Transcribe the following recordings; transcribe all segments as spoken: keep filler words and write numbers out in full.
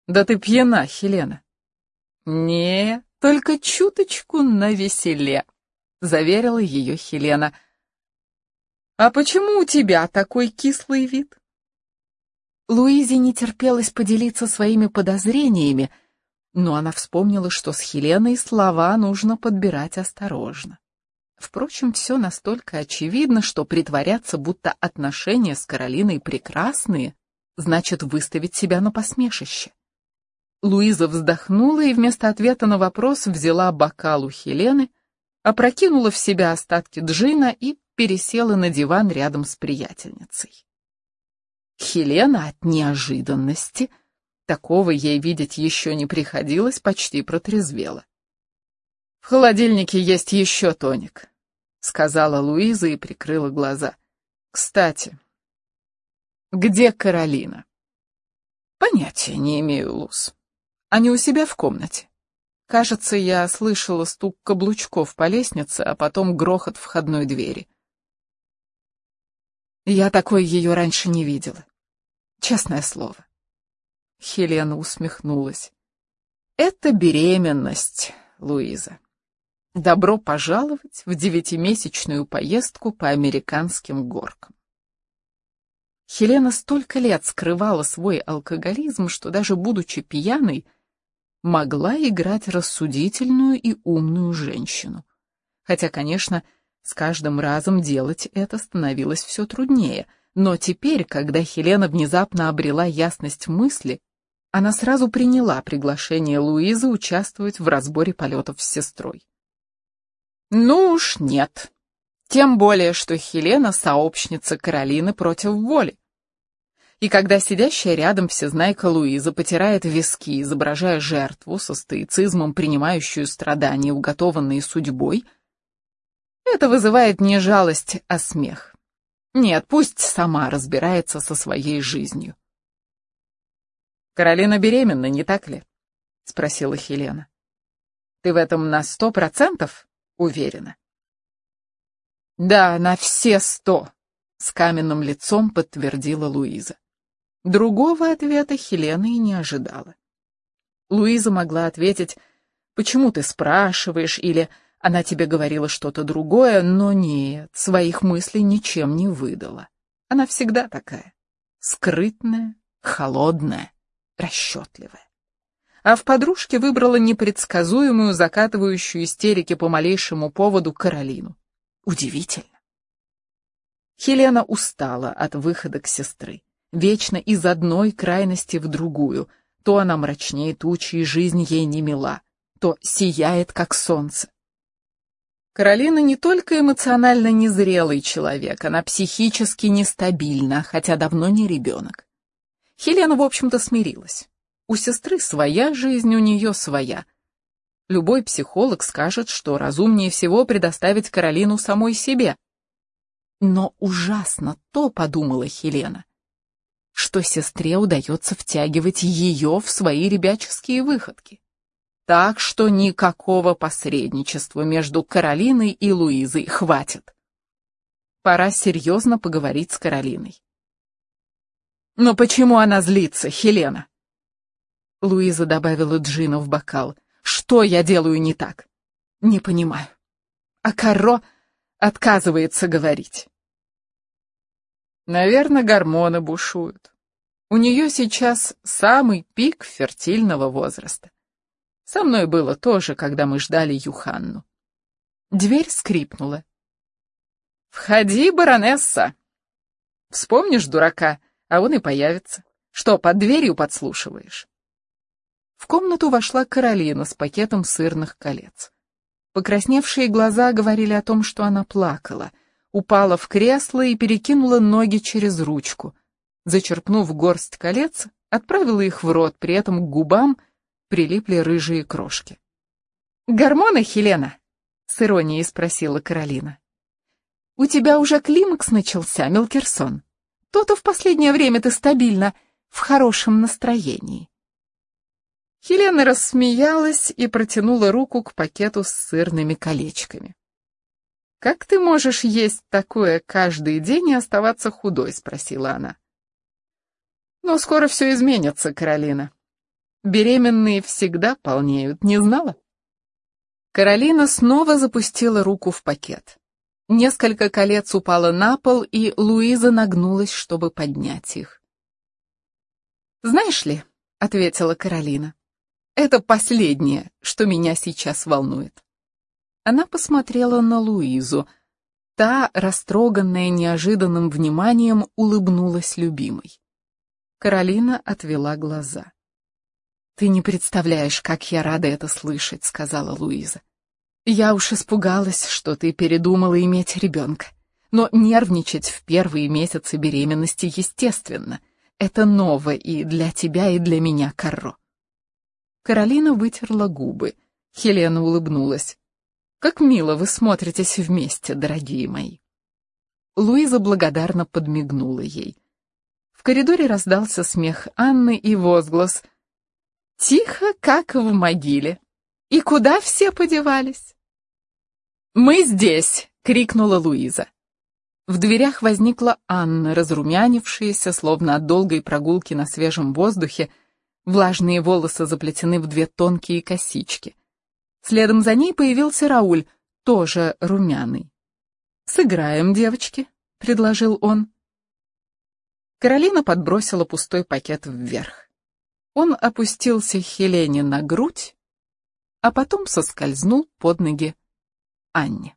Да ты пьяна, Хелена. Не, только чуточку навеселе, заверила ее Хелена. А почему у тебя такой кислый вид? Луизе не терпелось поделиться своими подозрениями, но она вспомнила, что с Хеленой слова нужно подбирать осторожно. Впрочем, все настолько очевидно, что притворяться, будто отношения с Каролиной прекрасные, значит выставить себя на посмешище. Луиза вздохнула и вместо ответа на вопрос взяла бокал у Хелены, опрокинула в себя остатки джина и пересела на диван рядом с приятельницей. Хелена от неожиданности, такого ей видеть еще не приходилось, почти протрезвела. «В холодильнике есть еще тоник», — сказала Луиза и прикрыла глаза. «Кстати, где Каролина?» «Понятия не имею, Луз. Они у себя в комнате. Кажется, я слышала стук каблучков по лестнице, а потом грохот входной двери. Я такой ее раньше не видела. Честное слово». Хелена усмехнулась. «Это беременность, Луиза. Добро пожаловать в девятимесячную поездку по американским горкам». Хелена столько лет скрывала свой алкоголизм, что даже будучи пьяной, могла играть рассудительную и умную женщину. Хотя, конечно, с каждым разом делать это становилось все труднее, но теперь, когда Хелена внезапно обрела ясность мысли, она сразу приняла приглашение Луизы участвовать в разборе полетов с сестрой. Ну уж нет. Тем более, что Хелена — сообщница Каролины против воли. И когда сидящая рядом всезнайка Луиза потирает виски, изображая жертву со стоицизмом, принимающую страдания, уготованные судьбой, это вызывает не жалость, а смех. Нет, пусть сама разбирается со своей жизнью. «Каролина беременна, не так ли?» — спросила Хелена. «Ты в этом на сто процентов уверена?» «Да, на все сто», — с каменным лицом подтвердила Луиза. Другого ответа Хелена и не ожидала. Луиза могла ответить: «Почему ты спрашиваешь?» или «Она тебе говорила что-то другое», но нет, своих мыслей ничем не выдала. Она всегда такая: скрытная, холодная, расчетливая. А в подружке выбрала непредсказуемую, закатывающую истерики по малейшему поводу Каролину. Удивительно. Хелена устала от выходок сестры. Вечно из одной крайности в другую. То она мрачнее тучи, и жизнь ей не мила, то сияет, как солнце. Каролина не только эмоционально незрелый человек, она психически нестабильна, хотя давно не ребенок. Хелена, в общем-то, смирилась. У сестры своя жизнь, у нее своя. Любой психолог скажет, что разумнее всего предоставить Каролину самой себе. Но ужасно то, подумала Хелена, что сестре удается втягивать ее в свои ребяческие выходки. Так что никакого посредничества между Каролиной и Луизой хватит. Пора серьезно поговорить с Каролиной. «Но почему она злится, Хелена?» Луиза добавила джина в бокал. «Что я делаю не так?» «Не понимаю». А Каро отказывается говорить. Наверное, гормоны бушуют. У нее сейчас самый пик фертильного возраста. Со мной было тоже, когда мы ждали Юханну. Дверь скрипнула. «Входи, баронесса!» Вспомнишь дурака, а он и появится. Что, под дверью подслушиваешь? В комнату вошла Каролина с пакетом сырных колец. Покрасневшие глаза говорили о том, что она плакала. Упала в кресло и перекинула ноги через ручку. Зачерпнув горсть колец, отправила их в рот, при этом к губам прилипли рыжие крошки. «Гормоны, Хелена?» — с иронией спросила Каролина. «У тебя уже климакс начался, Мелкерсон. То-то в последнее время ты стабильно в хорошем настроении». Хелена рассмеялась и протянула руку к пакету с сырными колечками. «Как ты можешь есть такое каждый день и оставаться худой?» — спросила она. «Но скоро все изменится, Каролина. Беременные всегда полнеют, не знала?» Каролина снова запустила руку в пакет. Несколько колец упало на пол, и Луиза нагнулась, чтобы поднять их. «Знаешь ли», — ответила Каролина, — «это последнее, что меня сейчас волнует». Она посмотрела на Луизу. Та, растроганная неожиданным вниманием, улыбнулась любимой. Каролина отвела глаза. «Ты не представляешь, как я рада это слышать», — сказала Луиза. «Я уж испугалась, что ты передумала иметь ребенка. Но нервничать в первые месяцы беременности естественно. Это ново и для тебя, и для меня, Карро». Каролина вытерла губы. Хелена улыбнулась. «Как мило вы смотритесь вместе, дорогие мои». Луиза благодарно подмигнула ей. В коридоре раздался смех Анны и возглас: «Тихо, как в могиле. И куда все подевались?» «Мы здесь!» — крикнула Луиза. В дверях возникла Анна, разрумянившаяся, словно от долгой прогулки на свежем воздухе, влажные волосы заплетены в две тонкие косички. Следом за ней появился Рауль, тоже румяный. «Сыграем, девочки», — предложил он. Каролина подбросила пустой пакет вверх. Он опустился Хелене на грудь, а потом соскользнул под ноги Анне.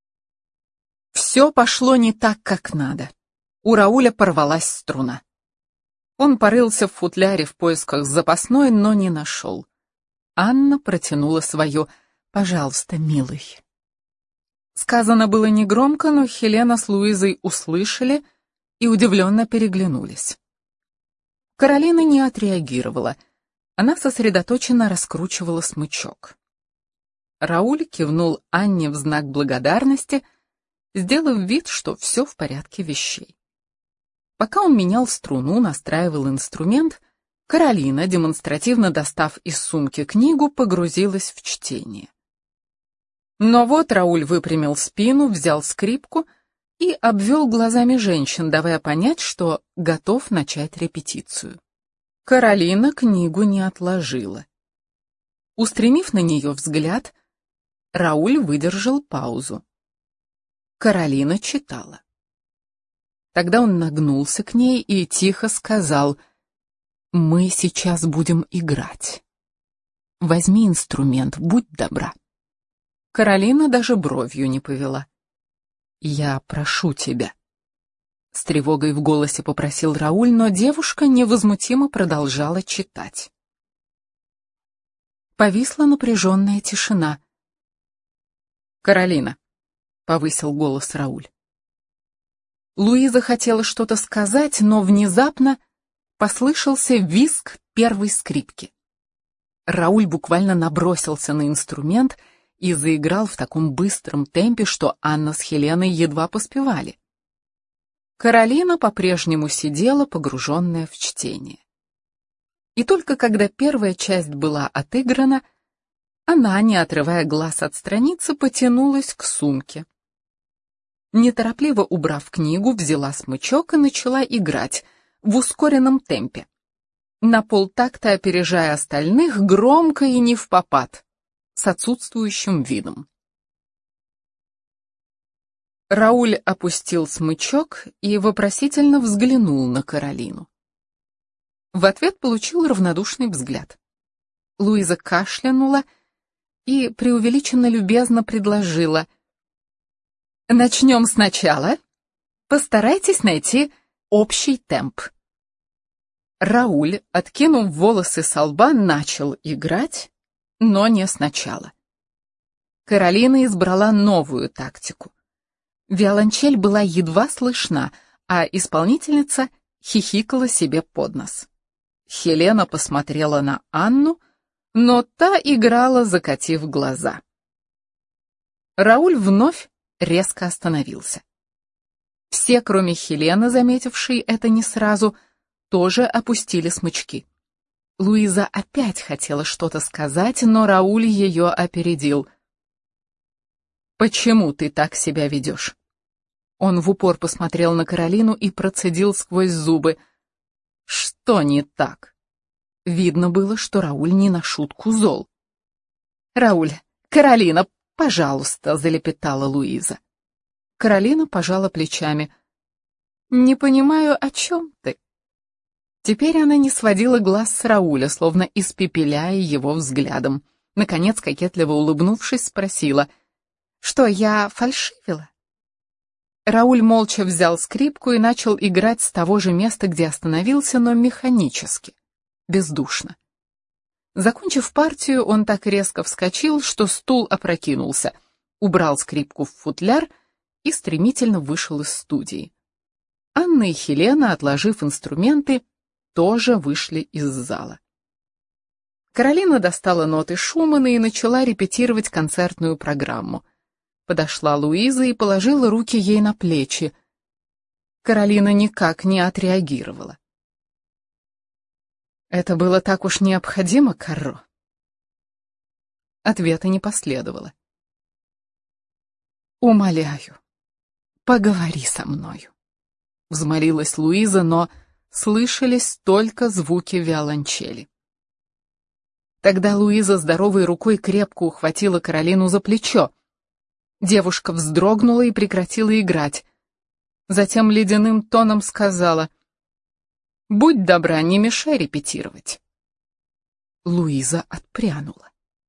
Все пошло не так, как надо. У Рауля порвалась струна. Он порылся в футляре в поисках запасной, но не нашел. Анна протянула свое: «Пожалуйста, милый». Сказано было негромко, но Хелена с Луизой услышали и удивленно переглянулись. Каролина не отреагировала. Она сосредоточенно раскручивала смычок. Рауль кивнул Анне в знак благодарности, сделав вид, что все в порядке вещей. Пока он менял струну, настраивал инструмент, Каролина, демонстративно достав из сумки книгу, погрузилась в чтение. Но вот Рауль выпрямил спину, взял скрипку и обвел глазами женщин, давая понять, что готов начать репетицию. Каролина книгу не отложила. Устремив на нее взгляд, Рауль выдержал паузу. Каролина читала. Тогда он нагнулся к ней и тихо сказал: «Мы сейчас будем играть. Возьми инструмент, будь добра». Каролина даже бровью не повела. «Я прошу тебя», — с тревогой в голосе попросил Рауль, но девушка невозмутимо продолжала читать. Повисла напряженная тишина. «Каролина», — повысил голос Рауль. Луиза хотела что-то сказать, но внезапно послышался визг первой скрипки. Рауль буквально набросился на инструмент и заиграл в таком быстром темпе, что Анна с Хеленой едва поспевали. Каролина по-прежнему сидела, погруженная в чтение. И только когда первая часть была отыграна, она, не отрывая глаз от страницы, потянулась к сумке. Неторопливо убрав книгу, взяла смычок и начала играть в ускоренном темпе, на полтакта опережая остальных, громко и невпопад, с отсутствующим видом. Рауль опустил смычок и вопросительно взглянул на Каролину. В ответ получил равнодушный взгляд. Луиза кашлянула и преувеличенно любезно предложила: «Начнем сначала. Постарайтесь найти общий темп». Рауль, откинув волосы со лба, начал играть, но не сначала. Каролина избрала новую тактику. Виолончель была едва слышна, а исполнительница хихикала себе под нос. Хелена посмотрела на Анну, но та играла, закатив глаза. Рауль вновь резко остановился. Все, кроме Хелены, заметившей это не сразу, тоже опустили смычки. Луиза опять хотела что-то сказать, но Рауль ее опередил. «Почему ты так себя ведешь?» Он в упор посмотрел на Каролину и процедил сквозь зубы: «Что не так?» Видно было, что Рауль не на шутку зол. «Рауль, Каролина, пожалуйста», — залепетала Луиза. Каролина пожала плечами. «Не понимаю, о чем ты?» Теперь она не сводила глаз с Рауля, словно испепеляя его взглядом. Наконец, кокетливо улыбнувшись, спросила: «Что, я фальшивила?» Рауль молча взял скрипку и начал играть с того же места, где остановился, но механически, бездушно. Закончив партию, он так резко вскочил, что стул опрокинулся, убрал скрипку в футляр и стремительно вышел из студии. Анна и Хелена, отложив инструменты, тоже вышли из зала. Каролина достала ноты Шумана и начала репетировать концертную программу. Подошла Луиза и положила руки ей на плечи. Каролина никак не отреагировала. «Это было так уж необходимо, Карро?» Ответа не последовало. «Умоляю, поговори со мною», — взмолилась Луиза, но слышались только звуки виолончели. Тогда Луиза здоровой рукой крепко ухватила Каролину за плечо. Девушка вздрогнула и прекратила играть. Затем ледяным тоном сказала: «Будь добра, не мешай репетировать». Луиза отпрянула.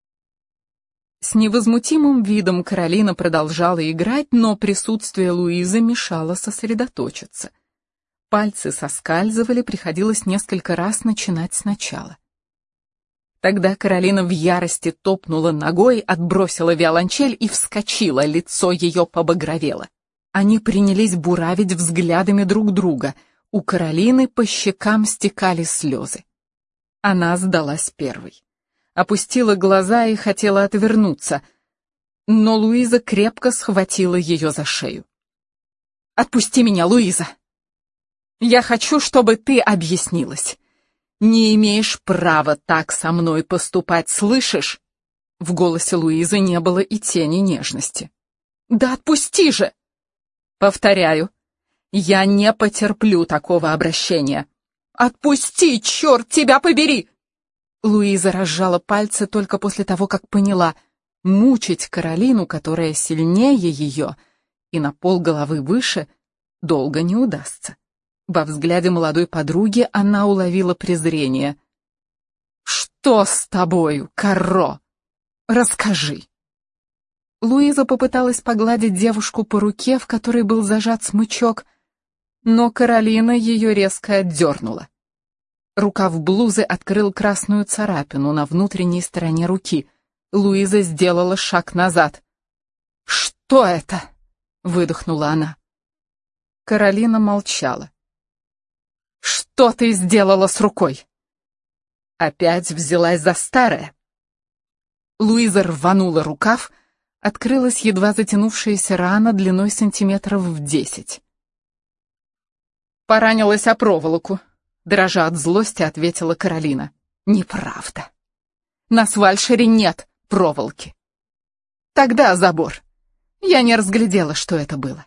С невозмутимым видом Каролина продолжала играть, но присутствие Луизы мешало сосредоточиться. Пальцы соскальзывали, приходилось несколько раз начинать сначала. Тогда Каролина в ярости топнула ногой, отбросила виолончель и вскочила, лицо ее побагровело. Они принялись буравить взглядами друг друга. У Каролины по щекам стекали слезы. Она сдалась первой. Опустила глаза и хотела отвернуться, но Луиза крепко схватила ее за шею. «Отпусти меня, Луиза! Я хочу, чтобы ты объяснилась. Не имеешь права так со мной поступать, слышишь?» В голосе Луизы не было и тени нежности. «Да отпусти же!» «Повторяю, я не потерплю такого обращения. Отпусти, черт тебя побери!» Луиза разжала пальцы только после того, как поняла: мучить Каролину, которая сильнее ее и на полголовы выше, долго не удастся. Во взгляде молодой подруги она уловила презрение. «Что с тобою, Карро? Расскажи!» Луиза попыталась погладить девушку по руке, в которой был зажат смычок, но Каролина ее резко отдернула. Рукав блузы открыл красную царапину на внутренней стороне руки. Луиза сделала шаг назад. «Что это?» — выдохнула она. Каролина молчала. «Что ты сделала с рукой?» Опять взялась за старое. Луиза рванула рукав, открылась едва затянувшаяся рана длиной сантиметров в десять. «Поранилась о проволоку», — дрожа от злости, ответила Каролина. «Неправда. На свальшере нет проволоки. Тогда забор. Я не разглядела, что это было».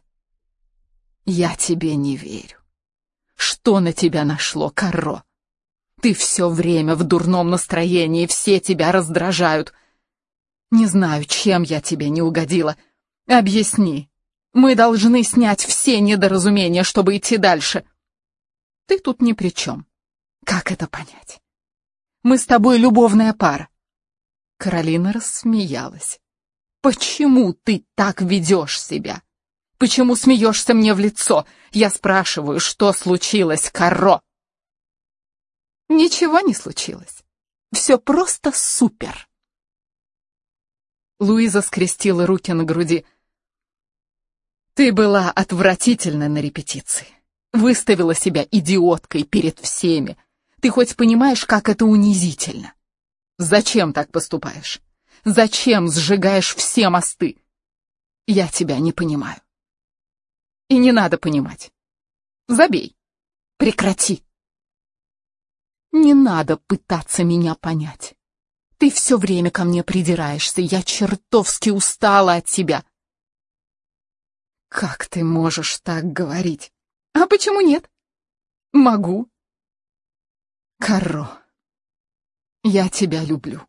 «Я тебе не верю. Что на тебя нашло, Карро? Ты все время в дурном настроении, все тебя раздражают. Не знаю, чем я тебе не угодила. Объясни. Мы должны снять все недоразумения, чтобы идти дальше». «Ты тут ни при чем. Как это понять? Мы с тобой любовная пара». Каролина рассмеялась. «Почему ты так ведешь себя? Почему смеешься мне в лицо? Я спрашиваю, что случилось, Карро?» «Ничего не случилось. Все просто супер». Луиза скрестила руки на груди. «Ты была отвратительна на репетиции. Выставила себя идиоткой перед всеми. Ты хоть понимаешь, как это унизительно? Зачем так поступаешь? Зачем сжигаешь все мосты? Я тебя не понимаю. И не надо понимать. Забей. Прекрати. Не надо пытаться меня понять. Ты все время ко мне придираешься, я чертовски устала от тебя». «Как ты можешь так говорить?» «А почему нет? Могу». «Карро, Я тебя люблю.